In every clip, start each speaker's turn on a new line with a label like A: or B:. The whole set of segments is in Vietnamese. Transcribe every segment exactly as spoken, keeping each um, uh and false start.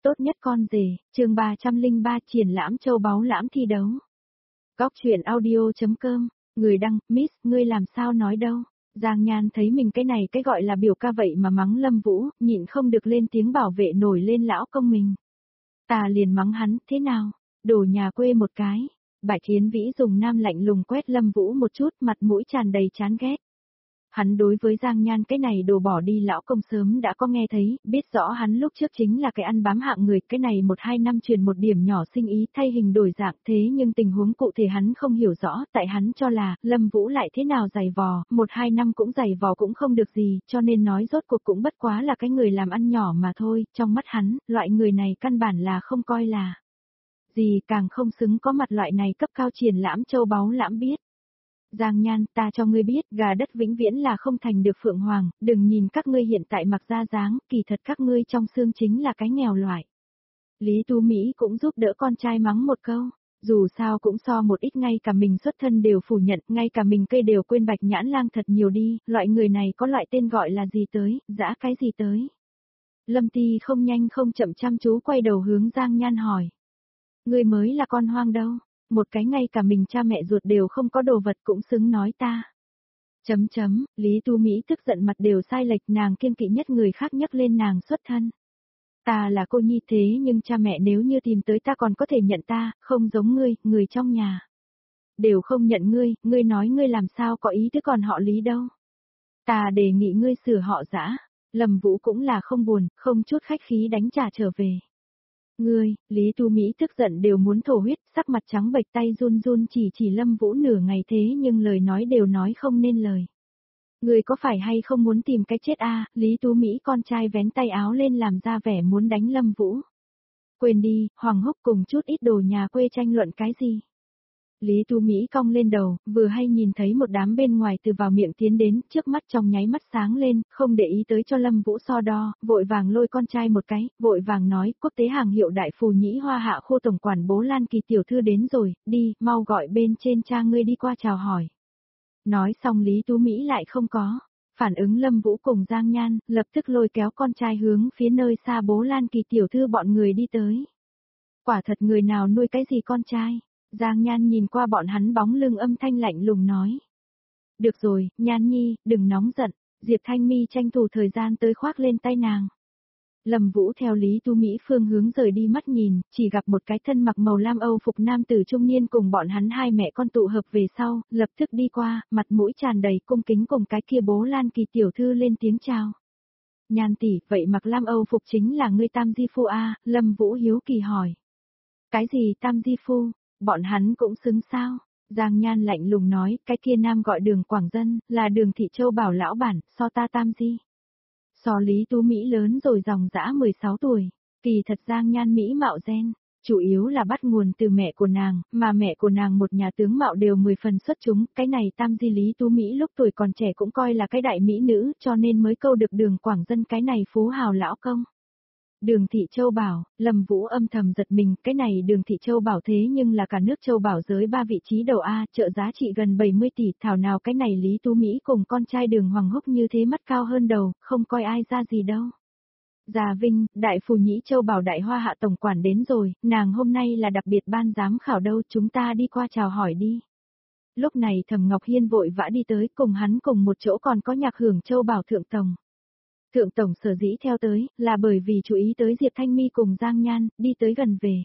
A: Tốt nhất con rể, chương ba trăm linh ba triển lãm châu báu lãm thi đấu. Góc truyện audio.com, người đăng, Miss, ngươi làm sao nói đâu. Giang Nhan thấy mình cái này cái gọi là biểu ca vậy mà mắng Lâm Vũ, nhịn không được lên tiếng bảo vệ nổi lên lão công mình. Ta liền mắng hắn, thế nào, đổ nhà quê một cái. Bạch Thiến Vĩ dùng nam lạnh lùng quét Lâm Vũ một chút, mặt mũi tràn đầy chán ghét. Hắn đối với Giang Nhan cái này đồ bỏ đi lão công sớm đã có nghe thấy, biết rõ hắn lúc trước chính là cái ăn bám hạng người, cái này một hai năm truyền một điểm nhỏ sinh ý thay hình đổi dạng, thế nhưng tình huống cụ thể hắn không hiểu rõ, tại hắn cho là, Lâm Vũ lại thế nào giày vò, một hai năm cũng giày vò cũng không được gì, cho nên nói rốt cuộc cũng bất quá là cái người làm ăn nhỏ mà thôi, trong mắt hắn, loại người này căn bản là không coi là gì, càng không xứng có mặt loại này cấp cao triển lãm châu báu lãm biết. Giang Nhan, ta cho ngươi biết, gà đất vĩnh viễn là không thành được phượng hoàng, đừng nhìn các ngươi hiện tại mặc ra dáng, kỳ thật các ngươi trong xương chính là cái nghèo loại. Lý Tú Mỹ cũng giúp đỡ con trai mắng một câu, dù sao cũng so một ít ngay cả mình xuất thân đều phủ nhận, ngay cả mình cây đều quên Bạch Nhãn Lang thật nhiều đi, loại người này có loại tên gọi là gì tới, dã cái gì tới. Lâm Ti không nhanh không chậm chăm chú quay đầu hướng Giang Nhan hỏi. Ngươi mới là con hoang đâu. Một cái ngay cả mình cha mẹ ruột đều không có đồ vật cũng xứng nói ta. Chấm chấm, Lý Tu Mỹ tức giận mặt đều sai lệch, nàng kiêng kỵ nhất người khác nhắc lên nàng xuất thân. Ta là cô nhi thế nhưng cha mẹ nếu như tìm tới ta còn có thể nhận ta, không giống ngươi, người trong nhà. Đều không nhận ngươi, ngươi nói ngươi làm sao có ý tứ còn họ Lý đâu. Ta đề nghị ngươi sửa họ Dã. Lâm Vũ cũng là không buồn, không chút khách khí đánh trả trở về. Ngươi, Lý Tu Mỹ tức giận đều muốn thổ huyết, sắc mặt trắng bệch tay run run chỉ chỉ Lâm Vũ nửa ngày thế nhưng lời nói đều nói không nên lời. Ngươi có phải hay không muốn tìm cái chết a? À? Lý Tu Mỹ con trai vén tay áo lên làm ra vẻ muốn đánh Lâm Vũ. Quên đi, Hoàng Húc cùng chút ít đồ nhà quê tranh luận cái gì. Lý Tu Mỹ cong lên đầu, vừa hay nhìn thấy một đám bên ngoài từ vào miệng tiến đến, trước mắt trong nháy mắt sáng lên, không để ý tới cho Lâm Vũ so đo, vội vàng lôi con trai một cái, vội vàng nói, quốc tế hàng hiệu đại phù nhĩ hoa hạ khu tổng quản Bố Lan Kỳ tiểu thư đến rồi, đi, mau gọi bên trên cha ngươi đi qua chào hỏi. Nói xong Lý Tu Mỹ lại không có, phản ứng Lâm Vũ cùng Giang Nhan, lập tức lôi kéo con trai hướng phía nơi xa Bố Lan Kỳ tiểu thư bọn người đi tới. Quả thật người nào nuôi cái gì con trai? Giang Nhan nhìn qua bọn hắn bóng lưng âm thanh lạnh lùng nói. Được rồi, Nhan Nhi, đừng nóng giận, Diệp Thanh Mi tranh thủ thời gian tới khoác lên tay nàng. Lâm Vũ theo Lý Tu Mỹ phương hướng rời đi mắt nhìn, chỉ gặp một cái thân mặc màu lam Âu phục nam tử trung niên cùng bọn hắn hai mẹ con tụ hợp về sau, lập tức đi qua, mặt mũi tràn đầy cung kính cùng cái kia Bố Lan Kỳ tiểu thư lên tiếng chào. Nhan tỷ, vậy mặc lam Âu phục chính là ngươi Tam Di Phu a? Lâm Vũ hiếu kỳ hỏi. Cái gì Tam Di Phu? Bọn hắn cũng xứng sao? Giang Nhan lạnh lùng nói, cái kia nam gọi Đường Quảng Dân, là Đường Thị Châu bảo lão bản, so ta Tam Di. So Lý Tú Mỹ lớn rồi dòng dã mười sáu tuổi, kỳ thật Giang Nhan Mỹ mạo gen, chủ yếu là bắt nguồn từ mẹ của nàng, mà mẹ của nàng một nhà tướng mạo đều mười phần xuất chúng, cái này Tam Di Lý Tú Mỹ lúc tuổi còn trẻ cũng coi là cái đại mỹ nữ, cho nên mới câu được Đường Quảng Dân cái này phú hào lão công. Đường Thị Châu bảo, Lâm Vũ âm thầm giật mình, cái này Đường Thị Châu bảo thế nhưng là cả nước châu bảo giới ba vị trí đầu A, trợ giá trị gần bảy mươi tỷ, thảo nào cái này Lý Tú Mỹ cùng con trai Đường Hoàng Húc như thế mắt cao hơn đầu, không coi ai ra gì đâu. Già Vinh, đại phù nhĩ Châu bảo đại hoa hạ tổng quản đến rồi, nàng hôm nay là đặc biệt ban giám khảo đâu, chúng ta đi qua chào hỏi đi. Lúc này Thẩm Ngọc Hiên vội vã đi tới, cùng hắn cùng một chỗ còn có Nhạc Hưởng Châu bảo thượng tổng. Thượng tổng sở dĩ theo tới, là bởi vì chú ý tới Diệp Thanh Mi cùng Giang Nhan, đi tới gần về.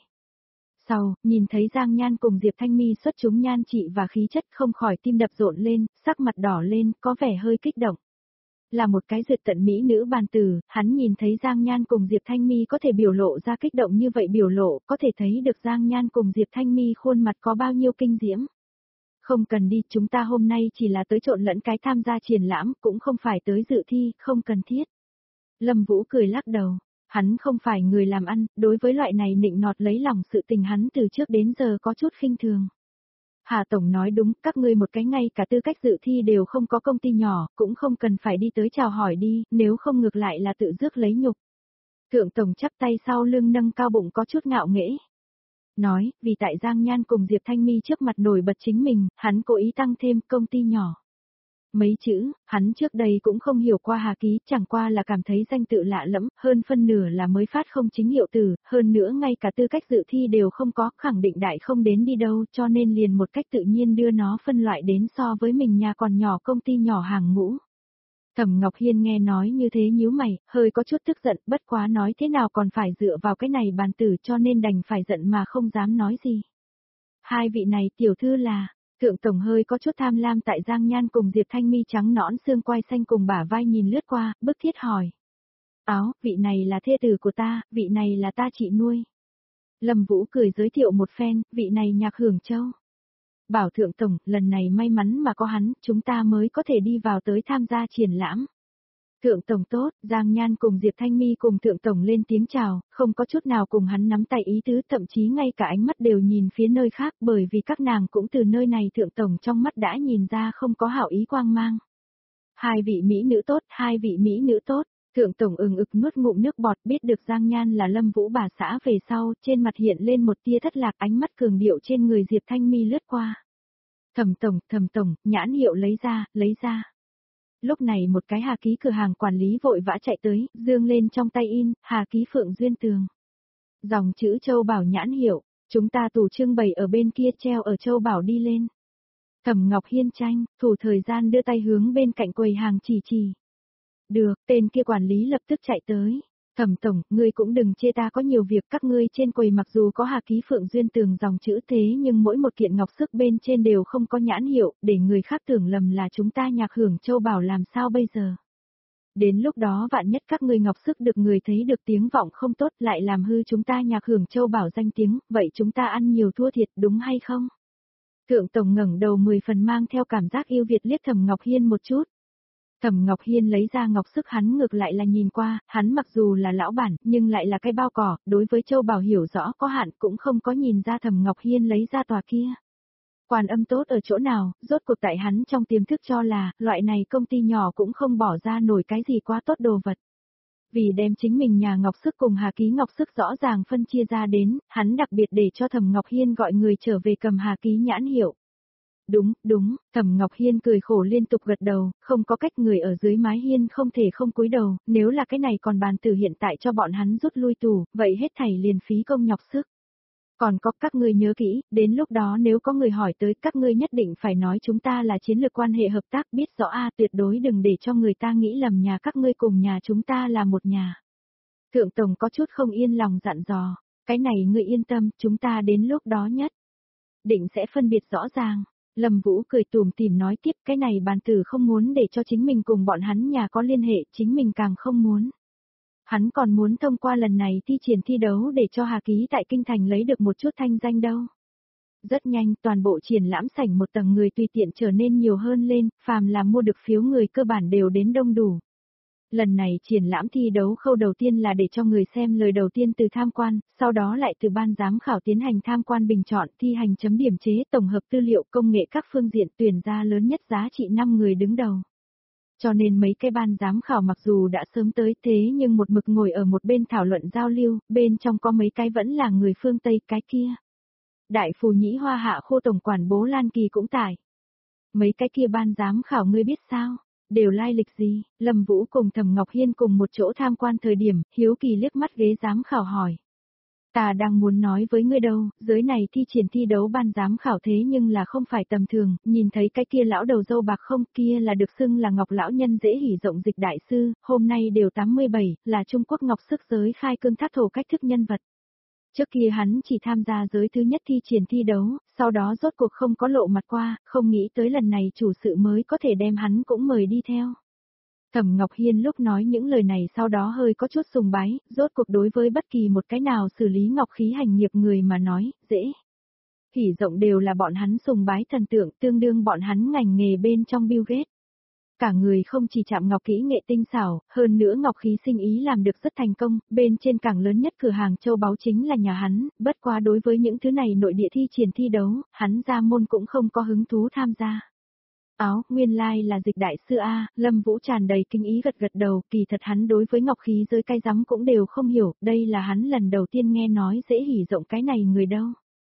A: Sau, nhìn thấy Giang Nhan cùng Diệp Thanh Mi xuất chúng nhan trị và khí chất không khỏi tim đập rộn lên, sắc mặt đỏ lên, có vẻ hơi kích động. Là một cái duyệt tận mỹ nữ bàn tử, hắn nhìn thấy Giang Nhan cùng Diệp Thanh Mi có thể biểu lộ ra kích động như vậy biểu lộ, có thể thấy được Giang Nhan cùng Diệp Thanh Mi khuôn mặt có bao nhiêu kinh diễm. Không cần đi, chúng ta hôm nay chỉ là tới trộn lẫn cái tham gia triển lãm, cũng không phải tới dự thi, không cần thiết. Lâm Vũ cười lắc đầu, hắn không phải người làm ăn, đối với loại này nịnh nọt lấy lòng sự tình hắn từ trước đến giờ có chút khinh thường. Hà Tổng nói đúng, các ngươi một cái ngay cả tư cách dự thi đều không có công ty nhỏ, cũng không cần phải đi tới chào hỏi đi, nếu không ngược lại là tự rước lấy nhục. Thượng Tổng chắp tay sau lưng nâng cao bụng có chút ngạo nghễ. Nói, vì tại Giang Nhan cùng Diệp Thanh Mi trước mặt nổi bật chính mình, hắn cố ý tăng thêm công ty nhỏ. Mấy chữ, hắn trước đây cũng không hiểu qua Hà Ký, chẳng qua là cảm thấy danh tự lạ lẫm, hơn phân nửa là mới phát không chính hiệu từ, hơn nữa ngay cả tư cách dự thi đều không có, khẳng định đại không đến đi đâu, cho nên liền một cách tự nhiên đưa nó phân loại đến so với mình nhà còn nhỏ công ty nhỏ hàng ngũ. Thẩm Ngọc Hiên nghe nói như thế nhíu mày, hơi có chút tức giận, bất quá nói thế nào còn phải dựa vào cái này bàn tử cho nên đành phải giận mà không dám nói gì. Hai vị này tiểu thư là, Thượng Tổng hơi có chút tham lam tại Giang Nhan cùng Diệp Thanh Mi trắng nõn xương quai xanh cùng bả vai nhìn lướt qua, bức thiết hỏi. Áo, vị này là thê tử của ta, vị này là ta chị nuôi. Lâm Vũ cười giới thiệu một phen, vị này Nhạc Hưởng Châu. Bảo Thượng Tổng, lần này may mắn mà có hắn, chúng ta mới có thể đi vào tới tham gia triển lãm. Thượng Tổng tốt, Giang Nhan cùng Diệp Thanh Mi cùng Thượng Tổng lên tiếng chào, không có chút nào cùng hắn nắm tay ý tứ, thậm chí ngay cả ánh mắt đều nhìn phía nơi khác bởi vì các nàng cũng từ nơi này Thượng Tổng trong mắt đã nhìn ra không có hảo ý quang mang. Hai vị mỹ nữ tốt, hai vị mỹ nữ tốt, Thượng Tổng ừng ực nuốt ngụm nước bọt biết được Giang Nhan là Lâm Vũ bà xã về sau, trên mặt hiện lên một tia thất lạc ánh mắt cường điệu trên người Diệp Thanh Mi lướt qua. Thẩm Tổng, Thẩm Tổng, nhãn hiệu lấy ra, lấy ra. Lúc này một cái Hà Ký cửa hàng quản lý vội vã chạy tới, dương lên trong tay in, Hà Ký Phượng Duyên Tường. Dòng chữ Châu Bảo nhãn hiệu, chúng ta tủ trưng bày ở bên kia treo ở Châu Bảo đi lên. Thẩm Ngọc Hiên tranh, thủ thời gian đưa tay hướng bên cạnh quầy hàng chỉ chỉ. Được, tên kia quản lý lập tức chạy tới. Thẩm Tổng, ngươi cũng đừng chê ta có nhiều việc, các ngươi trên quầy mặc dù có Hà Ký Phượng Duyên Tường dòng chữ thế nhưng mỗi một kiện ngọc sức bên trên đều không có nhãn hiệu, để người khác tưởng lầm là chúng ta Nhạc Hưởng Châu Bảo làm sao bây giờ. Đến lúc đó vạn nhất các ngươi ngọc sức được người thấy được tiếng vọng không tốt lại làm hư chúng ta Nhạc Hưởng Châu Bảo danh tiếng, vậy chúng ta ăn nhiều thua thiệt đúng hay không? Thượng Tổng ngẩng đầu mười phần mang theo cảm giác yêu Việt liếc Thẩm Ngọc Hiên một chút. Thẩm Ngọc Hiên lấy ra ngọc sức hắn ngược lại là nhìn qua, hắn mặc dù là lão bản, nhưng lại là cái bao cỏ, đối với Châu Bảo hiểu rõ có hạn cũng không có nhìn ra Thẩm Ngọc Hiên lấy ra tòa kia. Quan âm tốt ở chỗ nào, rốt cuộc tại hắn trong tiềm thức cho là, loại này công ty nhỏ cũng không bỏ ra nổi cái gì quá tốt đồ vật. Vì đem chính mình nhà ngọc sức cùng Hà Ký ngọc sức rõ ràng phân chia ra đến, hắn đặc biệt để cho Thẩm Ngọc Hiên gọi người trở về cầm Hà Ký nhãn hiệu. Đúng, đúng, Thẩm Ngọc Hiên cười khổ liên tục gật đầu, không có cách người ở dưới mái hiên không thể không cúi đầu, nếu là cái này còn bàn tử hiện tại cho bọn hắn rút lui tù, vậy hết thảy liền phí công nhọc sức. Còn có các ngươi nhớ kỹ, đến lúc đó nếu có người hỏi tới các ngươi nhất định phải nói chúng ta là chiến lược quan hệ hợp tác biết rõ a tuyệt đối đừng để cho người ta nghĩ lầm nhà các ngươi cùng nhà chúng ta là một nhà. Thượng Tổng có chút không yên lòng dặn dò, cái này ngươi yên tâm, chúng ta đến lúc đó nhất định sẽ phân biệt rõ ràng. Lâm Vũ cười tủm tỉm nói tiếp cái này bàn tử không muốn để cho chính mình cùng bọn hắn nhà có liên hệ, chính mình càng không muốn. Hắn còn muốn thông qua lần này thi triển thi đấu để cho Hà Ký tại Kinh Thành lấy được một chút thanh danh đâu. Rất nhanh toàn bộ triển lãm sảnh một tầng người tùy tiện trở nên nhiều hơn lên, phàm là mua được phiếu người cơ bản đều đến đông đủ. Lần này triển lãm thi đấu khâu đầu tiên là để cho người xem lời đầu tiên từ tham quan, sau đó lại từ ban giám khảo tiến hành tham quan bình chọn, thi hành chấm điểm chế, tổng hợp tư liệu công nghệ các phương diện tuyển ra lớn nhất giá trị năm người đứng đầu. Cho nên mấy cái ban giám khảo mặc dù đã sớm tới thế nhưng một mực ngồi ở một bên thảo luận giao lưu, bên trong có mấy cái vẫn là người phương Tây cái kia. Đại phù nhĩ hoa hạ khô tổng quản Bố Lan Kỳ cũng tại. Mấy cái kia ban giám khảo ngươi biết sao? Đều lai lịch gì? Lâm Vũ cùng Thẩm Ngọc Hiên cùng một chỗ tham quan thời điểm, hiếu kỳ liếc mắt ghế giám khảo hỏi. Ta đang muốn nói với ngươi đâu, giới này thi triển thi đấu ban giám khảo thế nhưng là không phải tầm thường, nhìn thấy cái kia lão đầu dâu bạc không, kia là được xưng là Ngọc lão nhân dễ hỉ rộng dịch đại sư, hôm nay đều tám mươi bảy, là Trung Quốc Ngọc sức giới khai cương thác thổ cách thức nhân vật. Trước kia hắn chỉ tham gia giới thứ nhất thi triển thi đấu, sau đó rốt cuộc không có lộ mặt qua, không nghĩ tới lần này chủ sự mới có thể đem hắn cũng mời đi theo. Thẩm Ngọc Hiên lúc nói những lời này sau đó hơi có chút sùng bái, rốt cuộc đối với bất kỳ một cái nào xử lý ngọc khí hành nghiệp người mà nói, dễ. Hỉ rộng đều là bọn hắn sùng bái thần tượng tương đương bọn hắn ngành nghề bên trong Bill Gates. Cả người không chỉ chạm ngọc kỹ nghệ tinh xảo, hơn nữa ngọc khí sinh ý làm được rất thành công, bên trên cảng lớn nhất cửa hàng châu báu chính là nhà hắn, bất quá đối với những thứ này nội địa thi triển thi đấu, hắn ra môn cũng không có hứng thú tham gia. Áo, nguyên lai like là dịch đại sư A, Lâm Vũ tràn đầy kinh ý gật gật đầu, kỳ thật hắn đối với ngọc khí giới cai rắm cũng đều không hiểu, đây là hắn lần đầu tiên nghe nói dễ hỉ rộng cái này người đâu.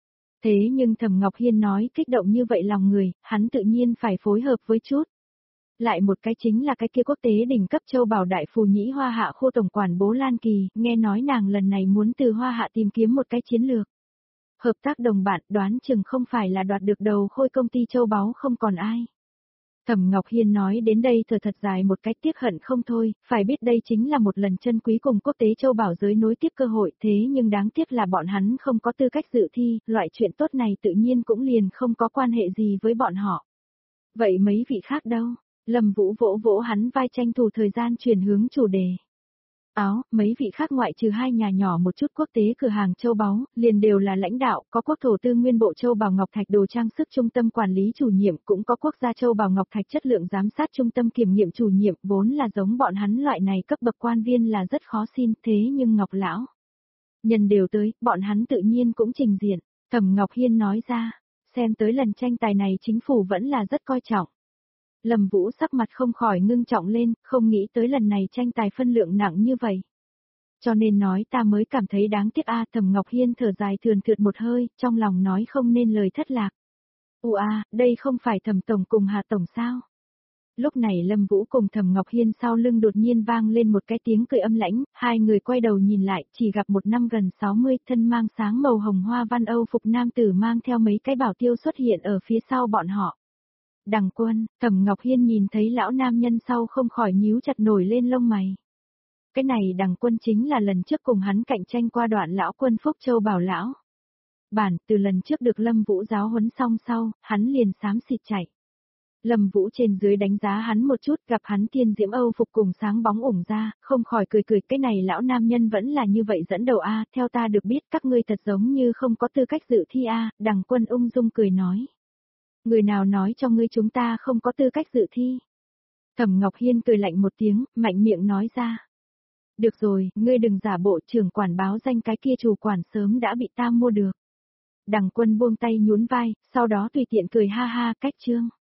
A: Thế nhưng Thẩm Ngọc Hiên nói kích động như vậy lòng người, hắn tự nhiên phải phối hợp với chút. lại một cái chính là cái kia quốc tế đỉnh cấp châu bảo đại phù nhĩ Hoa Hạ khu tổng quản Bố Lan Kỳ, nghe nói nàng lần này muốn từ Hoa Hạ tìm kiếm một cái chiến lược. Hợp tác đồng bạn đoán chừng không phải là đoạt được đầu khôi công ty châu báu không còn ai. Thẩm Ngọc Hiên nói đến đây thở thật dài một cách tiếc hận không thôi, phải biết đây chính là một lần chân quý cùng quốc tế châu bảo giới nối tiếp cơ hội thế nhưng đáng tiếc là bọn hắn không có tư cách dự thi, loại chuyện tốt này tự nhiên cũng liền không có quan hệ gì với bọn họ. Vậy mấy vị khác đâu? Lâm Vũ vỗ vỗ hắn vai tranh thủ thời gian chuyển hướng chủ đề. Áo, mấy vị khác ngoại trừ hai nhà nhỏ một chút quốc tế cửa hàng châu báu, liền đều là lãnh đạo, có quốc thổ tư nguyên bộ châu bào ngọc thạch đồ trang sức trung tâm quản lý chủ nhiệm, cũng có quốc gia châu bào ngọc thạch chất lượng giám sát trung tâm kiểm nghiệm chủ nhiệm, vốn là giống bọn hắn loại này cấp bậc quan viên là rất khó xin, thế nhưng Ngọc lão nhân đều tới, bọn hắn tự nhiên cũng trình diện. Thẩm Ngọc Hiên nói ra, xem tới lần tranh tài này chính phủ vẫn là rất coi trọng. Lâm Vũ sắc mặt không khỏi ngưng trọng lên, không nghĩ tới lần này tranh tài phân lượng nặng như vậy. Cho nên nói ta mới cảm thấy đáng tiếc a. Thẩm Ngọc Hiên thở dài thườn thượt một hơi, trong lòng nói không nên lời thất lạc. U a, đây không phải Thẩm Tổng cùng Hà Tổng sao? Lúc này Lâm Vũ cùng Thẩm Ngọc Hiên sau lưng đột nhiên vang lên một cái tiếng cười âm lãnh, hai người quay đầu nhìn lại, chỉ gặp một năm gần sáu mươi, thân mang sáng màu hồng hoa văn Âu phục nam tử mang theo mấy cái bảo tiêu xuất hiện ở phía sau bọn họ. Đằng Quân, Thẩm Ngọc Hiên nhìn thấy lão nam nhân sau không khỏi nhíu chặt nổi lên lông mày. Cái này Đằng Quân chính là lần trước cùng hắn cạnh tranh qua đoạn lão quân Phúc Châu bảo lão. Bản từ lần trước được Lâm Vũ giáo huấn xong sau, hắn liền xám xịt chạy. Lâm Vũ trên dưới đánh giá hắn một chút, gặp hắn tiên diễm Âu phục cùng sáng bóng ủng ra, không khỏi cười cười, cái này lão nam nhân vẫn là như vậy dẫn đầu a, theo ta được biết các ngươi thật giống như không có tư cách dự thi a. Đằng Quân ung dung cười nói. Người nào nói cho ngươi chúng ta không có tư cách dự thi? Thẩm Ngọc Hiên cười lạnh một tiếng, mạnh miệng nói ra. Được rồi, ngươi đừng giả bộ, trưởng quản báo danh cái kia chủ quản sớm đã bị ta mua được. Đằng Quân buông tay nhún vai, sau đó tùy tiện cười ha ha, cách chương.